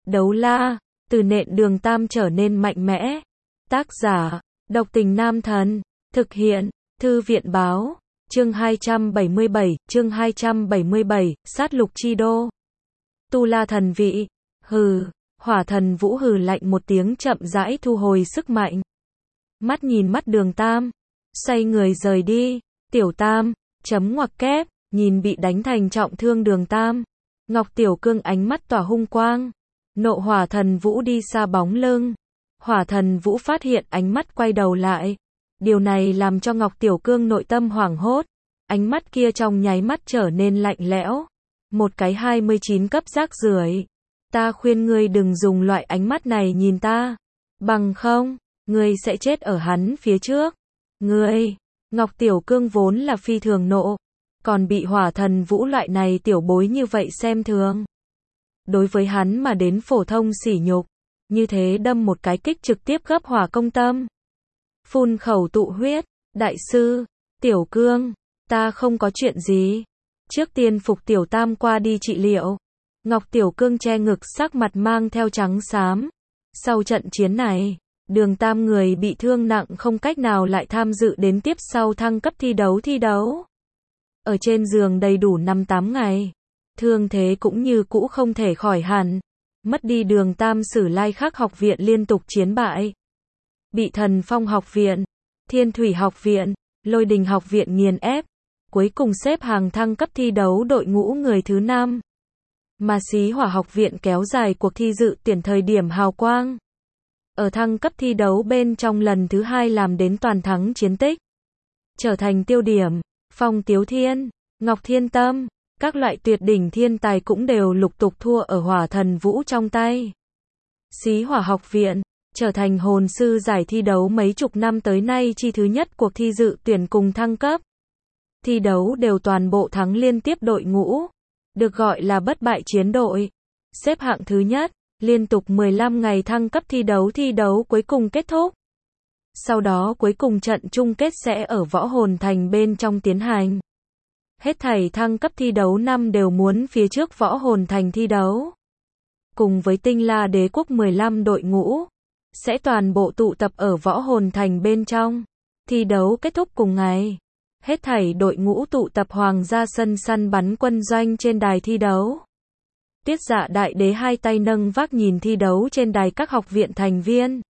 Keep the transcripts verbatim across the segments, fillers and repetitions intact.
Đấu la, từ nện Đường Tam trở nên mạnh mẽ. Tác giả, Độc Tình Nam Thần. Thực hiện, Thư viện báo. Chương hai trăm bảy mươi bảy, chương hai trăm bảy mươi bảy, sát lục chi đô. Tu La thần vị. Hừ, Hỏa Thần Vũ hừ lạnh một tiếng chậm rãi thu hồi sức mạnh. Mắt nhìn mắt Đường Tam, xoay người rời đi. Tiểu Tam, chấm ngoặc kép, nhìn bị đánh thành trọng thương Đường Tam. Ngọc Tiểu Cương ánh mắt tỏa hung quang. Nộ Hỏa Thần Vũ đi xa bóng lưng. Hỏa Thần Vũ phát hiện ánh mắt quay đầu lại. Điều này làm cho Ngọc Tiểu Cương nội tâm hoảng hốt. Ánh mắt kia trong nháy mắt trở nên lạnh lẽo. Một cái hai mươi chín cấp rác rưởi. Ta khuyên ngươi đừng dùng loại ánh mắt này nhìn ta. Bằng không, ngươi sẽ chết ở hắn phía trước. Ngươi, Ngọc Tiểu Cương vốn là phi thường nộ. Còn bị Hỏa Thần Vũ loại này tiểu bối như vậy xem thường. Đối với hắn mà đến phổ thông sỉ nhục. Như thế đâm một cái kích trực tiếp gấp hỏa công tâm. Phun khẩu tụ huyết. Đại sư, Tiểu Cương, ta không có chuyện gì. Trước tiên phục Tiểu Tam qua đi trị liệu. Ngọc Tiểu Cương che ngực sắc mặt mang theo trắng xám. Sau trận chiến này, Đường Tam người bị thương nặng không cách nào lại tham dự đến tiếp sau thăng cấp thi đấu thi đấu. Ở trên giường đầy đủ năm tám ngày. Thương thế cũng như cũ không thể khỏi hẳn. Mất đi Đường Tam Sử Lai Khắc học viện liên tục chiến bại. Bị Thần Phong học viện, Thiên Thủy học viện, Lôi Đình học viện nghiền ép. Cuối cùng xếp hàng thăng cấp thi đấu đội ngũ người thứ năm. Mà Xí Hỏa học viện kéo dài cuộc thi dự tuyển thời điểm hào quang. Ở thăng cấp thi đấu bên trong lần thứ hai làm đến toàn thắng chiến tích. Trở thành tiêu điểm. Phong Tiếu Thiên, Ngọc Thiên Tâm, các loại tuyệt đỉnh thiên tài cũng đều lục tục thua ở Hỏa Thần Vũ trong tay. Xí Hỏa học viện, trở thành hồn sư giải thi đấu mấy chục năm tới nay chi thứ nhất cuộc thi dự tuyển cùng thăng cấp. Thi đấu đều toàn bộ thắng liên tiếp đội ngũ. Được gọi là bất bại chiến đội. Xếp hạng thứ nhất, liên tục mười lăm ngày thăng cấp thi đấu thi đấu cuối cùng kết thúc. Sau đó cuối cùng trận chung kết sẽ ở Võ Hồn Thành bên trong tiến hành. Hết thảy thăng cấp thi đấu năm đều muốn phía trước Võ Hồn Thành thi đấu. Cùng với Tinh La Đế quốc mười lăm đội ngũ, sẽ toàn bộ tụ tập ở Võ Hồn Thành bên trong. Thi đấu kết thúc cùng ngày. Hết thảy đội ngũ tụ tập Hoàng gia sân săn bắn quân doanh trên đài thi đấu. Tiết Dạ Đại Đế hai tay nâng vác nhìn thi đấu trên đài các học viện thành viên.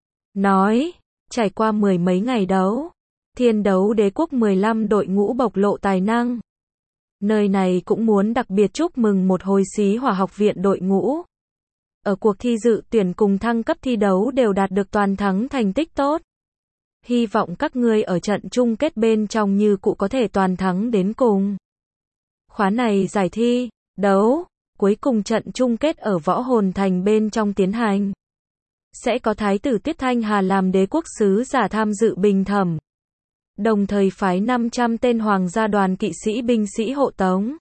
Nói, trải qua mười mấy ngày đấu, Thiên Đấu Đế quốc mười lăm đội ngũ bộc lộ tài năng. Nơi này cũng muốn đặc biệt chúc mừng một hồi Xí Hỏa học viện đội ngũ. Ở cuộc thi dự tuyển cùng thăng cấp thi đấu đều đạt được toàn thắng thành tích tốt. Hy vọng các ngươi ở trận chung kết bên trong như cụ có thể toàn thắng đến cùng. Khóa này giải thi, đấu, cuối cùng trận chung kết ở Võ Hồn Thành bên trong tiến hành. Sẽ có Thái tử Tiết Thanh Hà làm đế quốc sứ giả tham dự bình thẩm. Đồng thời phái năm trăm tên hoàng gia đoàn kỵ sĩ binh sĩ hộ tống.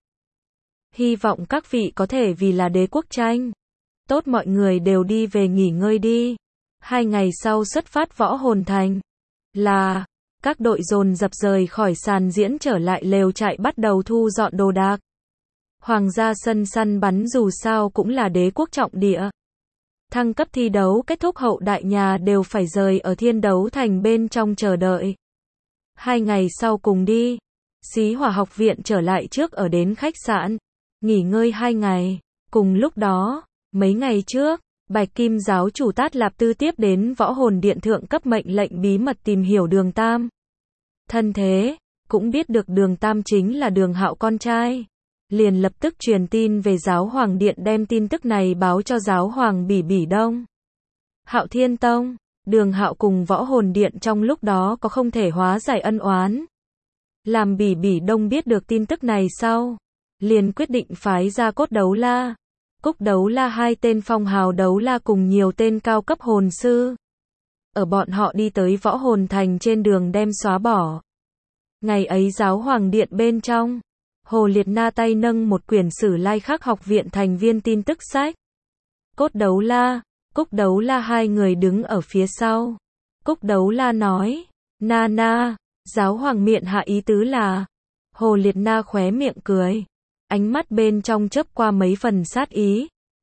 Hy vọng các vị có thể vì là đế quốc tranh. Tốt, mọi người đều đi về nghỉ ngơi đi. Hai ngày sau xuất phát Võ Hồn Thành. Là, các đội dồn dập rời khỏi sàn diễn trở lại lều trại bắt đầu thu dọn đồ đạc. Hoàng gia sân săn bắn dù sao cũng là đế quốc trọng địa. Thăng cấp thi đấu kết thúc hậu đại nhà đều phải rời ở Thiên Đấu Thành bên trong chờ đợi. Hai ngày sau cùng đi. Xí Hỏa học viện trở lại trước ở đến khách sạn. Nghỉ ngơi hai ngày. Cùng lúc đó, mấy ngày trước, Bạch Kim giáo chủ Tát Lạp Tư tiếp đến Võ Hồn Điện thượng cấp mệnh lệnh bí mật tìm hiểu Đường Tam. Thân thế, cũng biết được Đường Tam chính là Đường Hạo con trai. Liền lập tức truyền tin về Giáo Hoàng Điện đem tin tức này báo cho Giáo Hoàng Bỉ Bỉ Đông. Hạo Thiên Tông, Đường Hạo cùng Võ Hồn Điện trong lúc đó có không thể hóa giải ân oán. Làm Bỉ Bỉ Đông biết được tin tức này sau, liền quyết định phái ra Cốt Đấu La, Cúc Đấu La hai tên phong hào đấu la cùng nhiều tên cao cấp hồn sư. Ở bọn họ đi tới Võ Hồn Thành trên đường đem xóa bỏ. Ngày ấy Giáo Hoàng Điện bên trong, Hồ Liệt Na tay nâng một quyển Sử Lai Khắc học viện thành viên tin tức sách. Cốt Đấu La, Cúc Đấu La hai người đứng ở phía sau. Cúc Đấu La nói, Na Na, Giáo Hoàng miệng hạ ý tứ là. Hồ Liệt Na khóe miệng cười. Ánh mắt bên trong chớp qua mấy phần sát ý.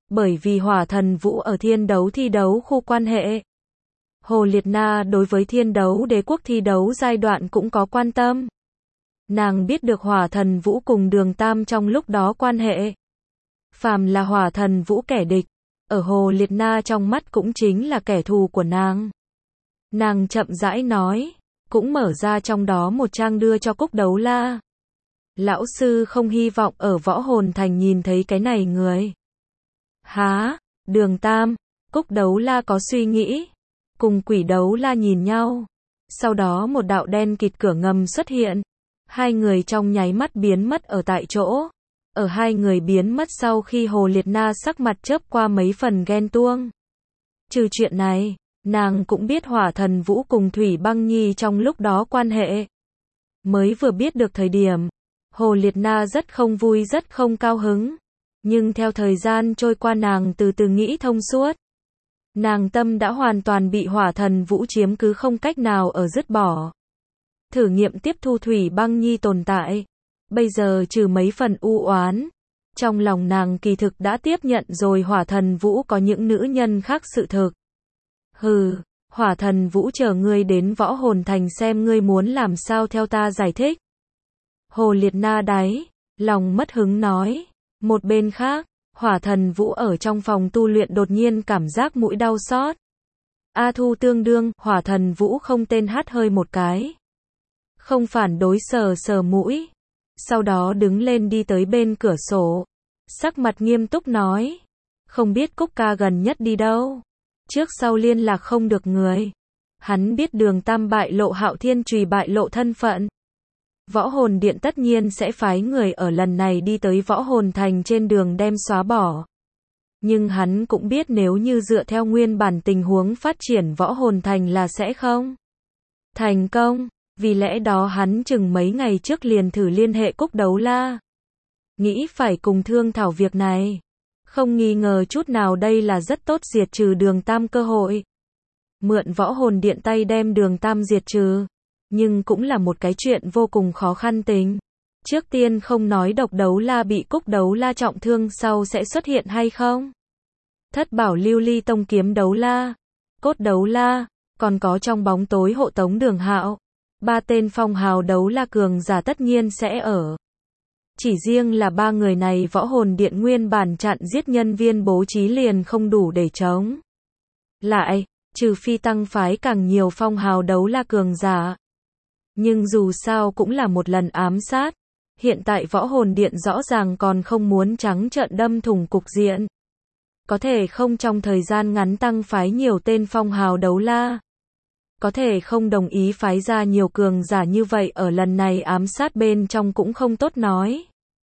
bởi vì hỏa thần vũ ở thiên đấu thi đấu khu quan hệ. Hồ Liệt Na đối với thiên đấu đế quốc thi đấu giai đoạn cũng có quan tâm. Nàng biết được hỏa thần vũ cùng Đường Tam trong lúc đó quan hệ. Phàm là hỏa thần vũ kẻ địch, ở Hồ Liệt Na trong mắt cũng chính là kẻ thù của nàng. Nàng chậm rãi nói, cũng mở ra trong đó một trang đưa cho Cúc Đấu La. Lão sư không hy vọng ở Võ Hồn Thành nhìn thấy cái này người. Há, Đường Tam, Cúc Đấu La có suy nghĩ. Cùng Quỷ Đấu La nhìn nhau. Sau đó một đạo đen kịt cửa ngầm xuất hiện. Hai người trong nháy mắt biến mất ở tại chỗ. Ở hai người biến mất sau khi Hồ Liệt Na sắc mặt chớp qua mấy phần ghen tuông. Trừ chuyện này, nàng cũng biết hỏa thần vũ cùng Thủy Băng Nhi trong lúc đó quan hệ. Mới vừa biết được thời điểm, Hồ Liệt Na rất không vui rất không cao hứng. Nhưng theo thời gian trôi qua nàng từ từ nghĩ thông suốt. Nàng tâm đã hoàn toàn bị hỏa thần vũ chiếm cứ không cách nào ở dứt bỏ. Thử nghiệm tiếp thu Thủy Băng Nhi tồn tại. Bây giờ trừ mấy phần u oán. Trong lòng nàng kỳ thực đã tiếp nhận rồi hỏa thần vũ có những nữ nhân khác sự thực. Hừ, hỏa thần vũ chờ ngươi đến Võ Hồn Thành xem ngươi muốn làm sao theo ta giải thích. Hồ Liệt Na đáy, lòng mất hứng nói. Một bên khác, hỏa thần vũ ở trong phòng tu luyện đột nhiên cảm giác mũi đau xót. A Thu tương đương, hỏa thần vũ không tên hắt hơi một cái. Không phản đối sờ sờ mũi. Sau đó đứng lên đi tới bên cửa sổ. Sắc mặt nghiêm túc nói. Không biết Cúc ca gần nhất đi đâu. Trước sau liên lạc không được người. Hắn biết Đường Tam bại lộ Hạo Thiên Chùy bại lộ thân phận. Võ Hồn Điện tất nhiên sẽ phái người ở lần này đi tới Võ Hồn Thành trên đường đem xóa bỏ. Nhưng hắn cũng biết nếu như dựa theo nguyên bản tình huống phát triển Võ Hồn Thành là sẽ không thành công. Vì lẽ đó hắn chừng mấy ngày trước liền thử liên hệ Cúc Đấu La. Nghĩ phải cùng thương thảo việc này. Không nghi ngờ chút nào đây là rất tốt diệt trừ Đường Tam cơ hội. Mượn Võ Hồn Điện tay đem Đường Tam diệt trừ. Nhưng cũng là một cái chuyện vô cùng khó khăn tính. Trước tiên không nói Độc Đấu La bị Cúc Đấu La trọng thương sau sẽ xuất hiện hay không. Thất bảo lưu ly tông kiếm Đấu La, Cốt Đấu La, còn có trong bóng tối hộ tống Đường Hạo. Ba tên phong hào đấu la cường giả tất nhiên sẽ ở. Chỉ riêng là ba người này Võ Hồn Điện nguyên bản chặn giết nhân viên bố trí liền không đủ để chống lại, trừ phi tăng phái càng nhiều phong hào đấu la cường giả. Nhưng dù sao cũng là một lần ám sát. Hiện tại Võ Hồn Điện rõ ràng còn không muốn trắng trợn đâm thủng cục diện. Có thể không trong thời gian ngắn tăng phái nhiều tên phong hào đấu la. Có thể không đồng ý phái ra nhiều cường giả như vậy ở lần này ám sát bên trong cũng không tốt nói.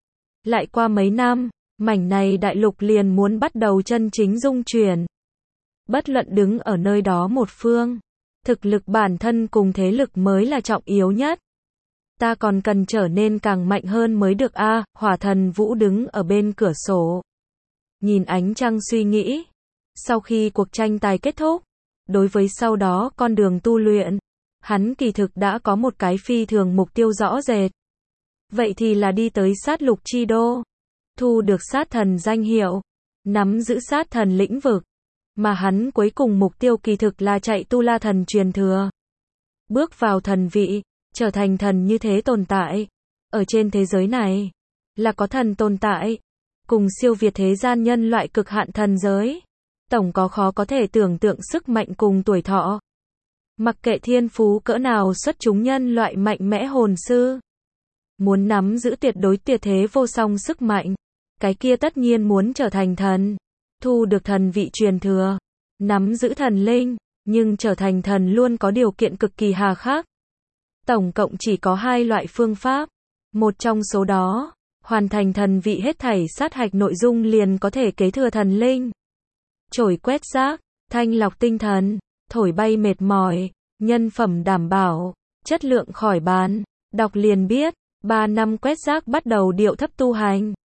Lại qua mấy năm, mảnh này đại lục liền muốn bắt đầu chân chính dung chuyển. Bất luận đứng ở nơi đó một phương, thực lực bản thân cùng thế lực mới là trọng yếu nhất. Ta còn cần trở nên càng mạnh hơn mới được a. À, hỏa thần vũ đứng ở bên cửa sổ. Nhìn ánh trăng suy nghĩ. Sau khi cuộc tranh tài kết thúc, đối với sau đó con đường tu luyện, hắn kỳ thực đã có một cái phi thường mục tiêu rõ rệt. Vậy thì là đi tới sát lục chi đô, thu được sát thần danh hiệu, nắm giữ sát thần lĩnh vực. Mà hắn cuối cùng mục tiêu kỳ thực là chạy tu la thần truyền thừa. Bước vào thần vị, trở thành thần như thế tồn tại. Ở trên thế giới này, là có thần tồn tại, cùng siêu việt thế gian nhân loại cực hạn thần giới. Tổng có khó có thể tưởng tượng sức mạnh cùng tuổi thọ. Mặc kệ thiên phú cỡ nào xuất chúng nhân loại mạnh mẽ hồn sư. Muốn nắm giữ tuyệt đối tuyệt thế vô song sức mạnh. Cái kia tất nhiên muốn trở thành thần. Thu được thần vị truyền thừa. Nắm giữ thần linh. Nhưng trở thành thần luôn có điều kiện cực kỳ hà khắc. Tổng cộng chỉ có hai loại phương pháp. Một trong số đó, hoàn thành thần vị hết thảy sát hạch nội dung liền có thể kế thừa thần linh. Trổi quét rác, thanh lọc tinh thần, thổi bay mệt mỏi, nhân phẩm đảm bảo, chất lượng khỏi bàn. Đọc liền biết, ba năm quét rác bắt đầu điệu thấp tu hành.